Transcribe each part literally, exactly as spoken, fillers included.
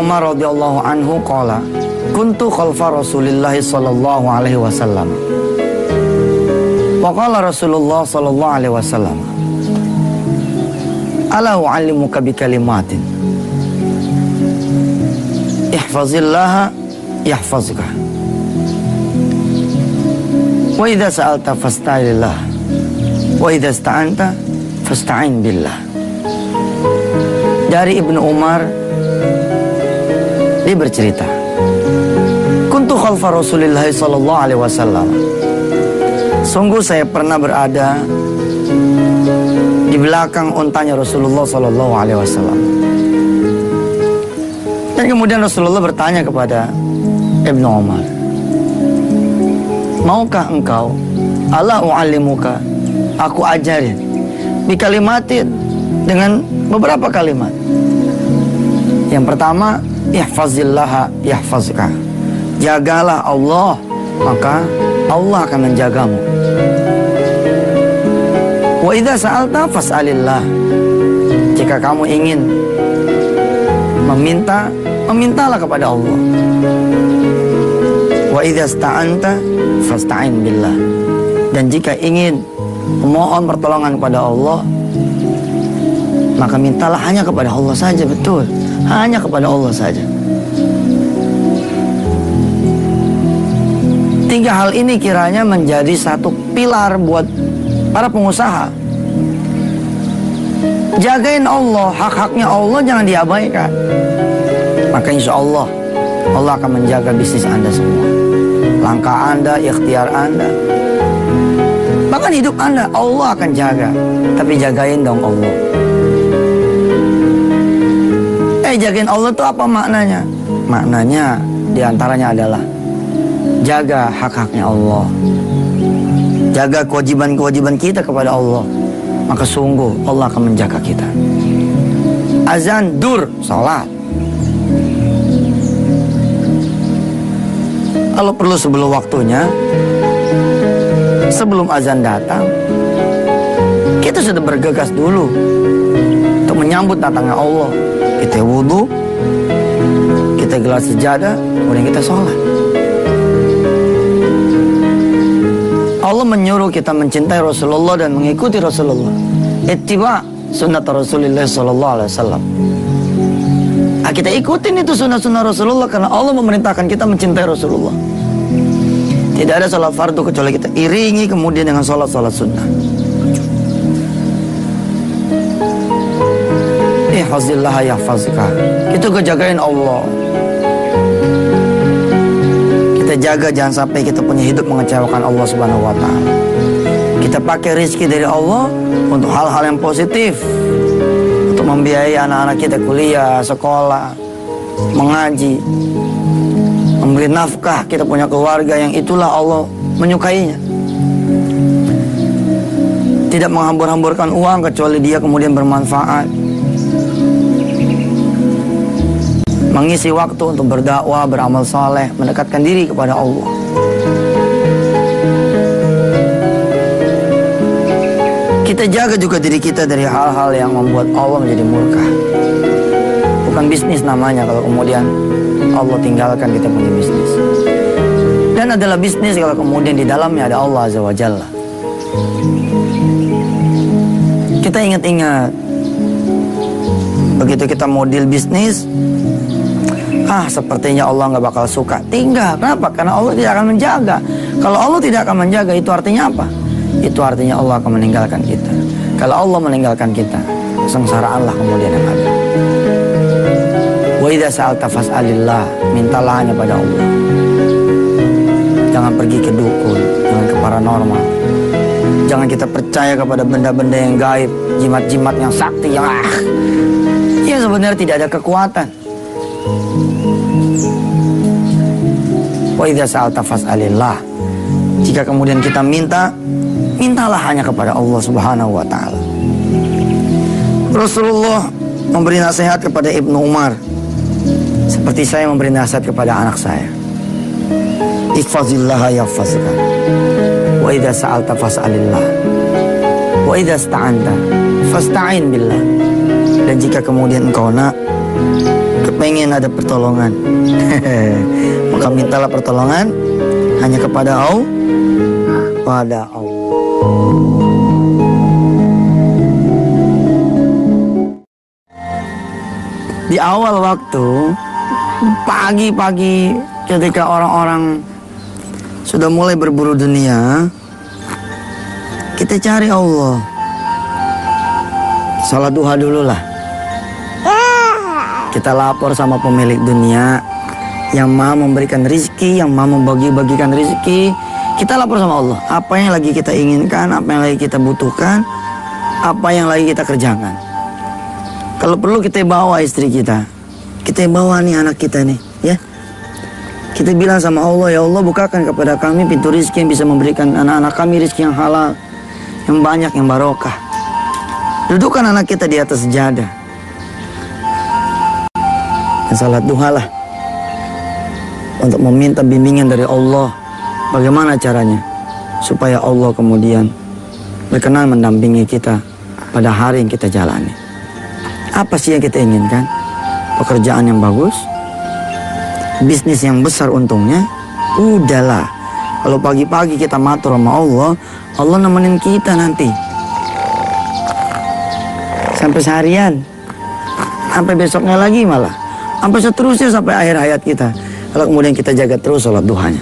Umar radhiyallahu anhu qala kuntu khalfa Rasulillah sallallahu alaihi wasallam. Wa qala Rasulullah sallallahu alaihi wasallam, ala u'allimuka bi kalimatin ihfazillaha yahfazuka wa idza sa'alta fasta'ilillah wa idza ista'anta fasta'in billah. Dari Ibnu Umar, dia bercerita, kuntu khalfa Rasulillah sallallahu alaihi wasallam. Sungguh saya pernah berada di belakang untanya Rasulullah sallallahu alaihi wasallam. Dan kemudian Rasulullah bertanya kepada Ibnu Umar, maukah engkau ala u'allimuka, aku ajarin bi kalimatin, dengan beberapa kalimat. Yang pertama, ihfazillaha yahfazuka, jagalah Allah maka Allah akan menjagamu. Wa idza sa'alta fas'alillah, jika kamu ingin meminta, memintalah kepada Allah. Wa idza ista'anta fasta'in billah, dan jika ingin memohon pertolongan kepada Allah, maka mintalah hanya kepada Allah saja. Betul, hanya kepada Allah saja. Tiga hal ini kiranya menjadi satu pilar buat para pengusaha. Jagain Allah, hak-haknya Allah jangan diabaikan. Maka insya Allah, Allah akan menjaga bisnis Anda semua. Langkah Anda, ikhtiar Anda, bahkan hidup Anda, Allah akan jaga. Tapi jagain dong Allah. Eh, jagain Allah itu apa maknanya? Maknanya diantaranya adalah jaga hak-haknya Allah, jaga kewajiban-kewajiban kita kepada Allah, maka sungguh Allah akan menjaga kita. Azan, dur, salat. Kalau perlu sebelum waktunya, sebelum azan datang, kita sudah bergegas dulu untuk menyambut datangnya Allah. Kita wudu, kita gelar sejadah, kemudian kita sholat. Allah menyuruh kita mencintai Rasulullah dan mengikuti Rasulullah. Ittiba sunnat Rasulullah sallallahu alaihi wasallam. Nah, kita ikutin itu sunnah-sunnah Rasulullah karena Allah memerintahkan kita mencintai Rasulullah. Tidak ada salat fardu kecuali kita iringi kemudian dengan salat-salat sunnah. Ihfazillah yahfazuka. Itu kejagain Allah. Kita jaga jangan sampai kita punya hidup mengecewakan Allah Subhanahu wa taala. Kita pakai rezeki dari Allah untuk hal-hal yang positif, untuk membiayai anak-anak kita kuliah, sekolah, mengaji, memberi nafkah. Kita punya keluarga yang itulah Allah menyukainya. Tidak menghambur-hamburkan uang kecuali dia kemudian bermanfaat. Mengisi waktu untuk berdakwah, beramal saleh, mendekatkan diri kepada Allah. Kita jaga juga diri kita dari hal-hal yang membuat Allah menjadi murka. Bukan bisnis namanya kalau kemudian Allah tinggalkan kita punya bisnis. Dan adalah bisnis kalau kemudian di dalamnya ada Allah Azza wa Jalla. Kita ingat-ingat, begitu kita mau deal bisnis, ah sepertinya Allah nggak bakal suka, tinggal. Kenapa? Karena Allah tidak akan menjaga. Kalau Allah tidak akan menjaga, itu artinya apa? Itu artinya Allah akan meninggalkan kita. Kalau Allah meninggalkan kita, kesengsaraanlah kemudian yang ada. Wa idza sa'alta fas'alillah, mintalah hanya pada Allah. Jangan pergi ke dukun, jangan ke paranormal. Jangan kita percaya kepada benda-benda yang gaib, jimat-jimat yang sakti yang ah, ya sebenarnya tidak ada kekuatan. Wa idza sa'alta fas'alillah. Jika kemudian kita minta, mintalah hanya kepada Allah Subhanahu wa taala. Rasulullah memberi nasihat kepada Ibnu Umar seperti saya memberi nasihat kepada anak saya. Ihfazillaha yahfazuka. Wa idza sa'alta fas'alillah. Wa idza ista'anta fasta'in billah. Dan jika kemudian engkau nak kepengen ada pertolongan. Maka mintalah pertolongan hanya kepada Allah, pada Allah. Di awal waktu, pagi-pagi ketika orang-orang sudah mulai berburu dunia, kita cari Allah. Salat duha dulu lah. Kita lapor sama pemilik dunia yang maha memberikan rizki, yang maha membagi-bagikan rizki. Kita lapor sama Allah. Apa yang lagi kita inginkan, apa yang lagi kita butuhkan, apa yang lagi kita kerjakan. Kalau perlu kita bawa istri kita, kita bawa nih anak kita nih, ya. Kita bilang sama Allah, ya Allah bukakan kepada kami pintu rizki yang bisa memberikan anak-anak kami rizki yang halal, yang banyak, yang barokah. Dudukkan anak kita di atas sejadah. Dan salat duha lah. Untuk meminta bimbingan dari Allah. Bagaimana caranya? Supaya Allah kemudian berkenan mendampingi kita pada hari yang kita jalani. Apa sih yang kita inginkan? Pekerjaan yang bagus, bisnis yang besar untungnya. Udahlah, kalau pagi-pagi kita matur sama Allah, Allah nemenin kita nanti sampai seharian, sampai besoknya lagi malah, sampai seterusnya sampai akhir hayat kita. Kalau kemudian kita jaga terus sholat duhanya.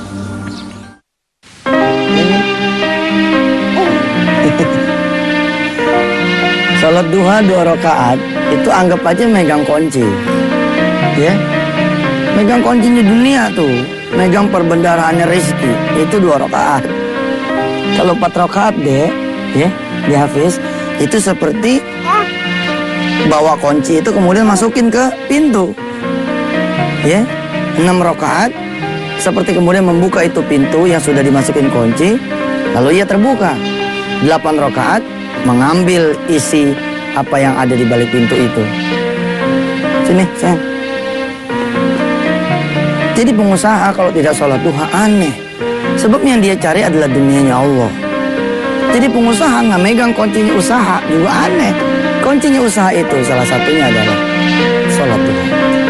Sholat duha dua rakaat itu anggap aja megang kunci, ya, megang kuncinya dunia tuh, megang perbendaraannya rezeki itu dua rakaat. Kalau empat rakaat deh, ya, di Hafiz itu seperti bawa kunci itu kemudian masukin ke pintu, ya. Enam rakaat seperti kemudian membuka itu pintu yang sudah dimasukin kunci, lalu ia terbuka. Delapan rakaat mengambil isi apa yang ada di balik pintu itu. Sini, sayang. Jadi pengusaha kalau tidak sholat duha aneh. Sebab yang dia cari adalah dunianya Allah. Jadi pengusaha nggak megang kuncinya usaha juga aneh. Kuncinya usaha itu salah satunya adalah sholat duha.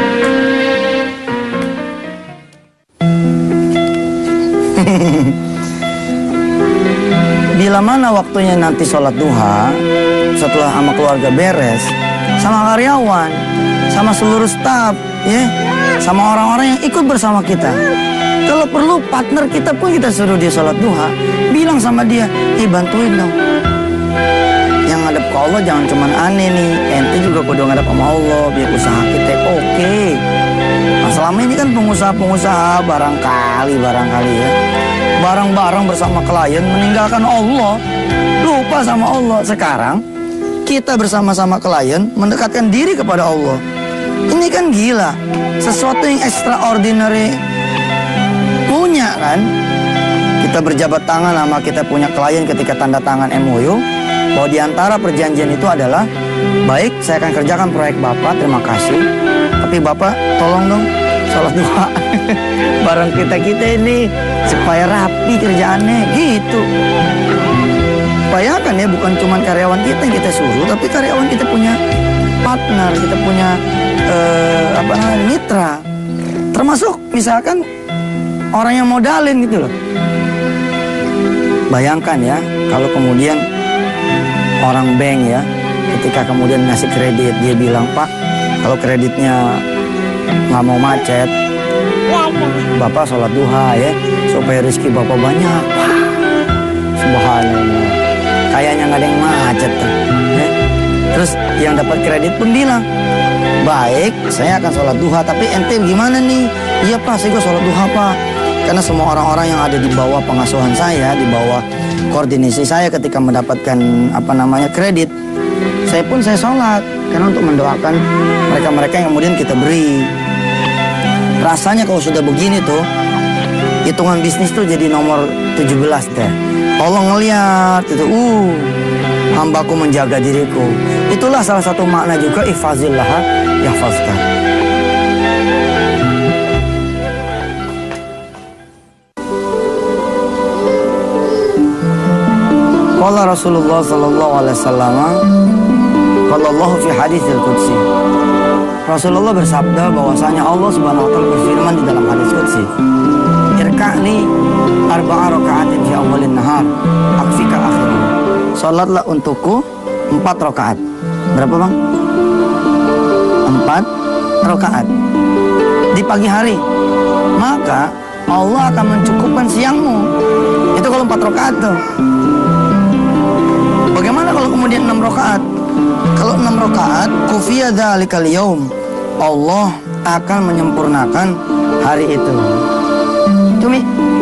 Bila mana waktunya nanti sholat duha, setelah sama keluarga beres, sama karyawan, sama seluruh staf, ya, sama orang-orang yang ikut bersama kita. Kalau perlu partner kita pun kita suruh dia sholat duha, bilang sama dia, eh bantuin dong. Yang ngadep ke Allah jangan cuman aneh nih, ente juga kudu ngadep sama Allah, biar usaha kita oke. Okay. Nah selama ini kan pengusaha-pengusaha barangkali, barangkali ya, bareng-bareng bersama klien meninggalkan Allah, lupa sama Allah. Sekarang kita bersama-sama klien mendekatkan diri kepada Allah. Ini kan gila, sesuatu yang extraordinary punya kan. Kita berjabat tangan sama kita punya klien ketika tanda tangan M O U, bahwa diantara perjanjian itu adalah, baik saya akan kerjakan proyek Bapak, terima kasih, tapi Bapak tolong dong sholat duha bareng kita-kita ini supaya rapi kerjaannya gitu. Bayangkan ya, bukan cuma karyawan kita yang kita suruh, tapi karyawan kita punya partner, kita punya eh, apa namanya, mitra. Termasuk misalkan orang yang modalin gitu loh. Bayangkan ya, kalau kemudian orang bank ya, ketika kemudian ngasih kredit, dia bilang, Pak, kalau kreditnya nggak mau macet, Bapak sholat duha ya, supaya rezeki Bapak banyak. Wah, subhanallah, kayaknya nggak ada yang macet tuh, ya. Terus yang dapat kredit pun bilang, baik, saya akan sholat duha, tapi ente gimana nih? Iya Pak, saya juga sholat duha Pak. Karena semua orang-orang yang ada di bawah pengasuhan saya, di bawah koordinasi saya ketika mendapatkan apa namanya kredit, saya pun saya sholat karena untuk mendoakan mereka-mereka yang kemudian kita beri. Rasanya kalau sudah begini tuh, hitungan bisnis tuh jadi nomor tujuh belas deh. Allah ngeliat itu, uh, hambaku menjaga diriku. Itulah salah satu makna juga ihfazillah yahfazka. Qala Rasulullah sallallahu alaihi wasallam, qala Allah fi haditsil qudsi, Rasulullah bersabda bahwasanya Allah Subhanahu wa taala berfirman di dalam hadis qudsi, "Irka'li arba'a raka'atin fi awwalin nahar, akfika akhirah." Salatlah untukku empat rakaat. Berapa, Bang? Empat rakaat di pagi hari. Maka Allah akan mencukupkan siangmu. Itu kalau empat rakaat tuh. Bagaimana kalau kemudian enam rakaat? Kalau enam rakaat, kufiya dzalikal yaum. Allah akan menyempurnakan hari itu. Cumi.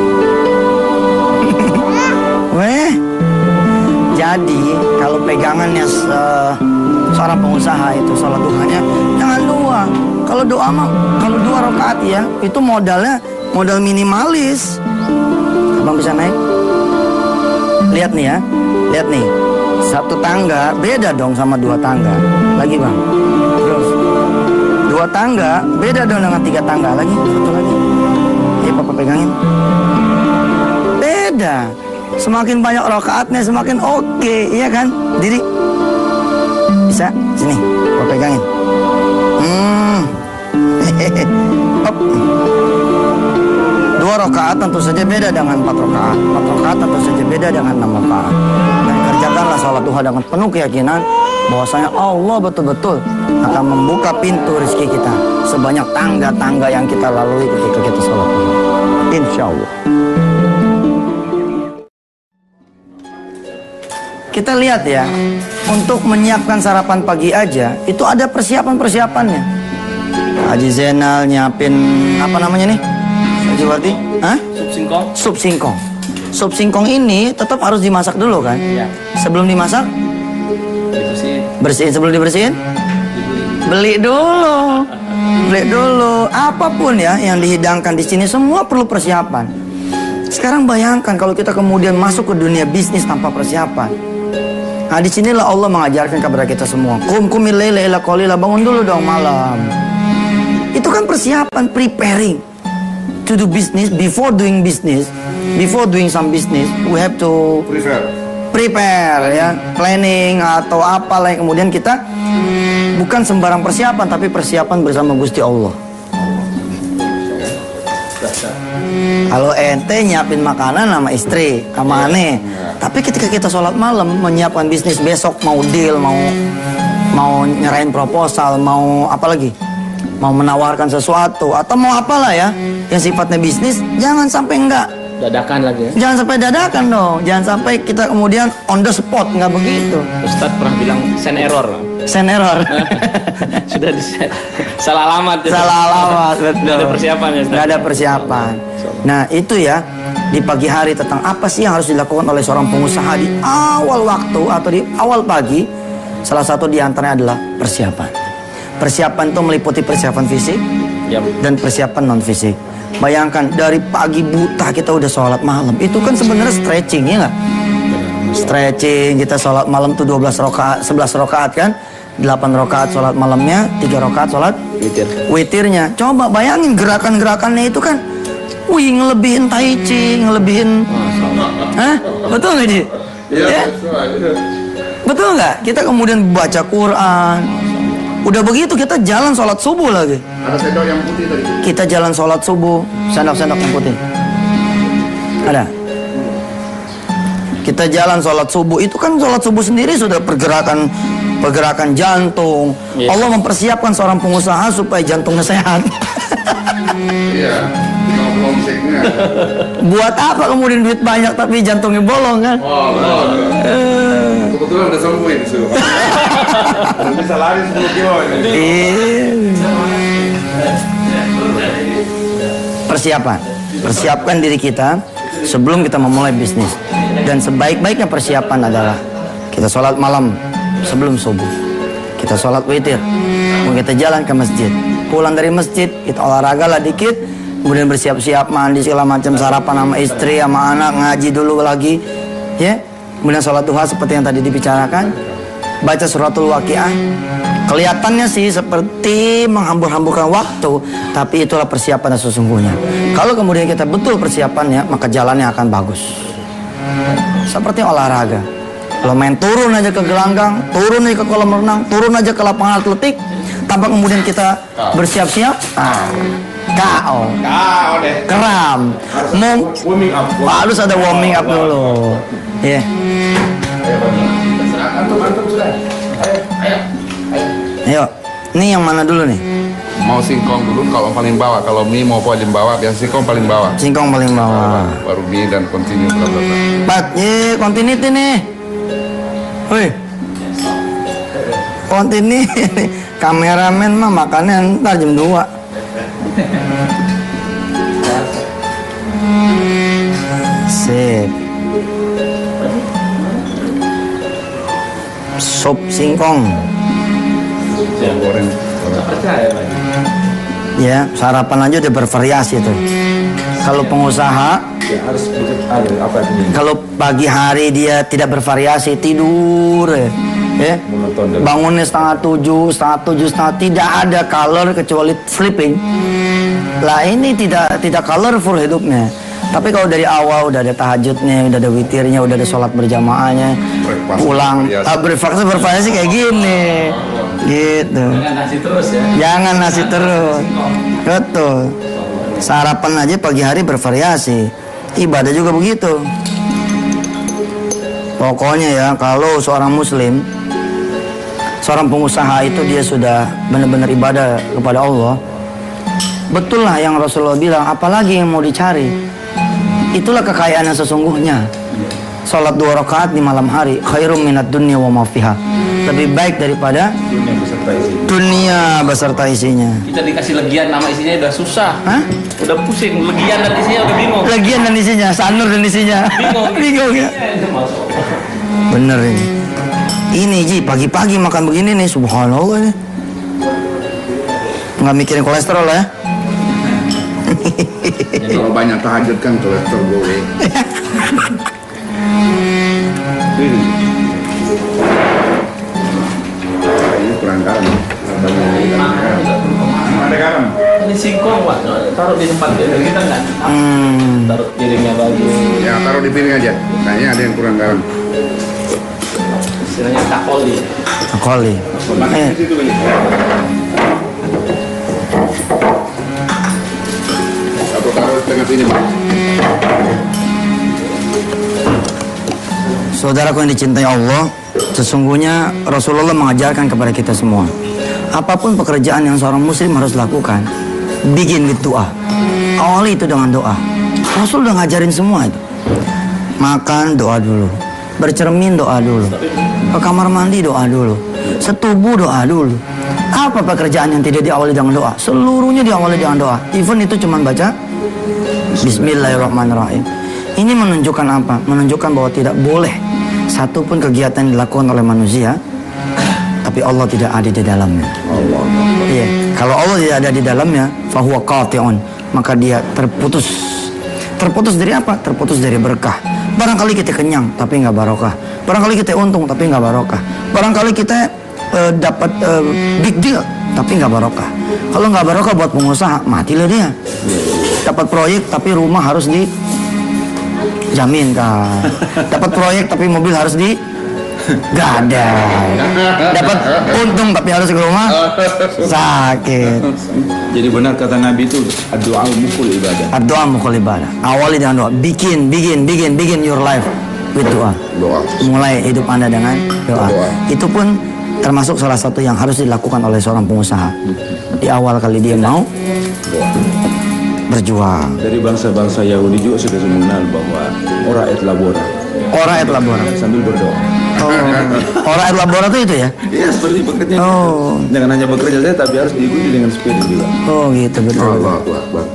Weh. Jadi kalau pegangannya se seorang pengusaha itu sholat duhanya jangan dua. Kalau doa mah kalau dua rakaat ya itu modalnya modal minimalis. Abang bisa naik? Lihat nih ya, lihat nih. Satu tangga beda dong sama dua tangga. Lagi, Bang. Terus dua tangga beda dong dengan tiga tangga. Lagi, satu lagi. Ya, Papa pegangin. Beda. Semakin banyak rakaatnya semakin oke, iya kan? Diri. Bisa? Sini, Papa pegangin. Hmm. Hop. Dua rakaat tentu saja beda dengan empat rakaat. Empat rakaat tentu saja beda dengan enam rakaat. Dan kerjakanlah sholat duha dengan penuh keyakinan bahwasanya Allah betul-betul akan membuka pintu rezeki kita sebanyak tangga-tangga yang kita lalui ketika kita sholat duha. Insya Allah. Kita lihat ya, untuk menyiapkan sarapan pagi aja itu ada persiapan-persiapannya. Haji Zainal nyiapin apa namanya nih? Haji Wati? Hah? Sup singkong. Sup singkong. Sup singkong ini tetap harus dimasak dulu kan? Iya. Sebelum dimasak? Dibersihin. Bersihin sebelum dibersihin? Dibeli. Beli dulu. Beli dulu. Apapun ya yang dihidangkan di sini semua perlu persiapan. Sekarang bayangkan kalau kita kemudian masuk ke dunia bisnis tanpa persiapan. Nah, disinilah Allah mengajarkan kepada kita semua. Kum kumil laila illa qalila, bangun dulu dong malam. Itu kan persiapan, preparing to do business. Before doing business, before doing some business, we have to Prepare. prepare ya, planning atau apalah yang kemudian kita bukan sembarang persiapan, tapi persiapan bersama Gusti Allah. Kalau ente nyiapin makanan sama istri, sama aneh. Tapi ketika kita sholat malam menyiapkan bisnis besok, mau deal, mau mau nyerahin proposal, mau apa lagi, mau menawarkan sesuatu atau mau apalah ya yang sifatnya bisnis, jangan sampai enggak. Dadakan lagi ya. Jangan sampai dadakan dong. Jangan sampai kita kemudian on the spot, nggak begitu. Ustadz pernah bilang send error. Send error. Sudah di salah alamat. Ya. Salah alamat, betul. Nggak ada persiapan ya. Nggak ada persiapan. Nah itu ya di pagi hari tentang apa sih yang harus dilakukan oleh seorang pengusaha di awal waktu atau di awal pagi. Salah satu di antaranya adalah persiapan. Persiapan itu meliputi persiapan fisik Ya. dan persiapan non fisik. Bayangkan dari pagi buta kita udah sholat malam. Itu kan sebenarnya stretching ya nggak? Stretching, kita sholat malam tuh dua belas rakaat, sebelas rakaat kan? delapan rakaat sholat malamnya, tiga rakaat sholat Witir. witirnya. Coba bayangin gerakan-gerakannya itu kan, wih ngelebihin tai chi, ngelebihin, hah? Betul nggak Ji? Iya, Ya? betul. Betul nggak? Kita kemudian baca Quran. Udah begitu kita jalan sholat subuh lagi. Ada sendok yang putih tadi. Kita jalan sholat subuh, sendok-sendok yang putih. Ada. Kita jalan sholat subuh, itu kan sholat subuh sendiri sudah pergerakan pergerakan jantung. Yes. Allah mempersiapkan seorang pengusaha supaya jantungnya sehat. Iya. Kalau musiknya. Buat apa kemudian duit banyak tapi jantungnya bolong kan? Oh, betul. Kebetulan udah sembuh ini sudah. Bisa lari sepuluh kilo ini. Iya. Persiapan, persiapkan diri kita sebelum kita memulai bisnis. Dan sebaik-baiknya persiapan adalah kita sholat malam sebelum subuh, kita sholat witir, kemudian kita jalan ke masjid, pulang dari masjid kita olahraga lah dikit, kemudian bersiap-siap mandi segala macam, sarapan sama istri sama anak, ngaji dulu lagi, ya, kemudian sholat duha seperti yang tadi dibicarakan, baca suratul waqiah. Kelihatannya sih seperti menghambur-hamburkan waktu, tapi itulah persiapan yang sesungguhnya. Kalau kemudian kita betul persiapannya, maka jalannya akan bagus. Seperti olahraga. Kalau main turun aja ke gelanggang, turun aja ke kolam renang, turun aja ke lapangan atletik, tanpa kemudian kita bersiap-siap. Ah, K O. Kau deh. Keram. Mau Warming up. harus ada warming up dulu. Ya. Antum, antum sudah. Ayo, ayo. Ayo. Ini yang mana dulu nih? Mau singkong dulu kalau paling bawah. Kalau mie mau paling bawah, biasa singkong paling bawah. Singkong paling bawah. Baru mie dan continue bla bla bla. Pat, ye, continuity nih. Woi. Continuity. Kameramen mah makannya ntar jam dua. Sip. Sup singkong. Yang goreng. Percaya Pak. Ya, sarapan aja udah bervariasi tuh. Kalau pengusaha, Ya harus ada apa ini? kalau pagi hari dia tidak bervariasi, tidur ya. Ya. Monoton dan Bangunnya setengah tujuh, setengah tujuh, setengah tidak ada color kecuali sleeping. Lah ini tidak tidak colorful hidupnya. Tapi kalau dari awal udah ada tahajudnya, udah ada witirnya, udah ada sholat berjamaahnya, Breakfast pulang, bervariasi. ah, breakfast bervariasi kayak gini, gitu. Jangan nasi terus ya. Jangan nasi terus, betul. Sarapan aja pagi hari bervariasi, ibadah juga begitu. Pokoknya ya, kalau seorang muslim, seorang pengusaha itu dia sudah benar-benar ibadah kepada Allah. Betul lah yang Rasulullah bilang, apalagi yang mau dicari. Itulah kekayaan yang sesungguhnya. Salat dua rakaat di malam hari, khairum minat dunya wa ma fiha. Lebih baik daripada dunia beserta isi. dunia beserta isinya. Kita dikasih legian nama isinya udah susah. Hah? Udah pusing, legian dan isinya udah bingung. Legian dan isinya, sanur dan isinya. Bingung. Bingung ya. Itu masuk. Bener ini. Ini Ji, pagi-pagi makan begini nih, subhanallah ini. Nggak mikirin kolesterol ya. Kalau banyak tahajud kan kolesterol gue. Ini ini kurang garam. Ada garam. Ini singkong Pak, taruh di tempat biasa kita nggak. Hmm. Taruh piringnya bagus. Ya taruh di piring aja. Kayaknya ada yang kurang garam. Istilahnya takoli. Koli. Makan Eh, di situ ini. Atau taruh di tengah sini, Pak. saudaraku yang dicintai Allah, sesungguhnya Rasulullah mengajarkan kepada kita semua, apapun pekerjaan yang seorang muslim harus lakukan, begin with doa. Awali itu dengan doa. Rasul udah ngajarin semua itu. Makan doa dulu, bercermin doa dulu, ke kamar mandi doa dulu, setubuh doa dulu. Apa pekerjaan yang tidak diawali dengan doa? Seluruhnya diawali dengan doa. Even itu cuma baca Bismillahirrahmanirrahim. Ini menunjukkan apa? Menunjukkan bahwa tidak boleh satu pun kegiatan dilakukan oleh manusia tapi Allah tidak ada di dalamnya. Allah. Iya. Kalau Allah tidak ada di dalamnya, fahuwa qati'un, maka dia terputus. Terputus dari apa? Terputus dari berkah. Barangkali kita kenyang tapi nggak barokah. Barangkali kita untung tapi nggak barokah. Barangkali kita uh, dapat uh, big deal tapi nggak barokah. Kalau nggak barokah buat pengusaha, matilah dia. Dapat proyek tapi rumah harus dijamin kan. Dapat proyek tapi mobil harus di gadai. Dapat untung tapi harus ke rumah sakit. Jadi benar kata Nabi itu doa mukul ibadah. Doa mukul ibadah. Awali dengan doa. Bikin, bikin, bikin, bikin your life with doa. Doa. Mulai hidup Anda dengan doa. Doa. Itu pun termasuk salah satu yang harus dilakukan oleh seorang pengusaha. Di awal kali dia mau berjuang. Dari bangsa-bangsa Yahudi juga sudah mengenal bahwa ora et labora, Ora et labora. sambil berdoa. Oh, ora et labora itu itu ya? Iya seperti bekerja. Oh. Jangan hanya bekerja saja tapi harus diikuti dengan spirit juga. Oh gitu betul. Allah Akbar.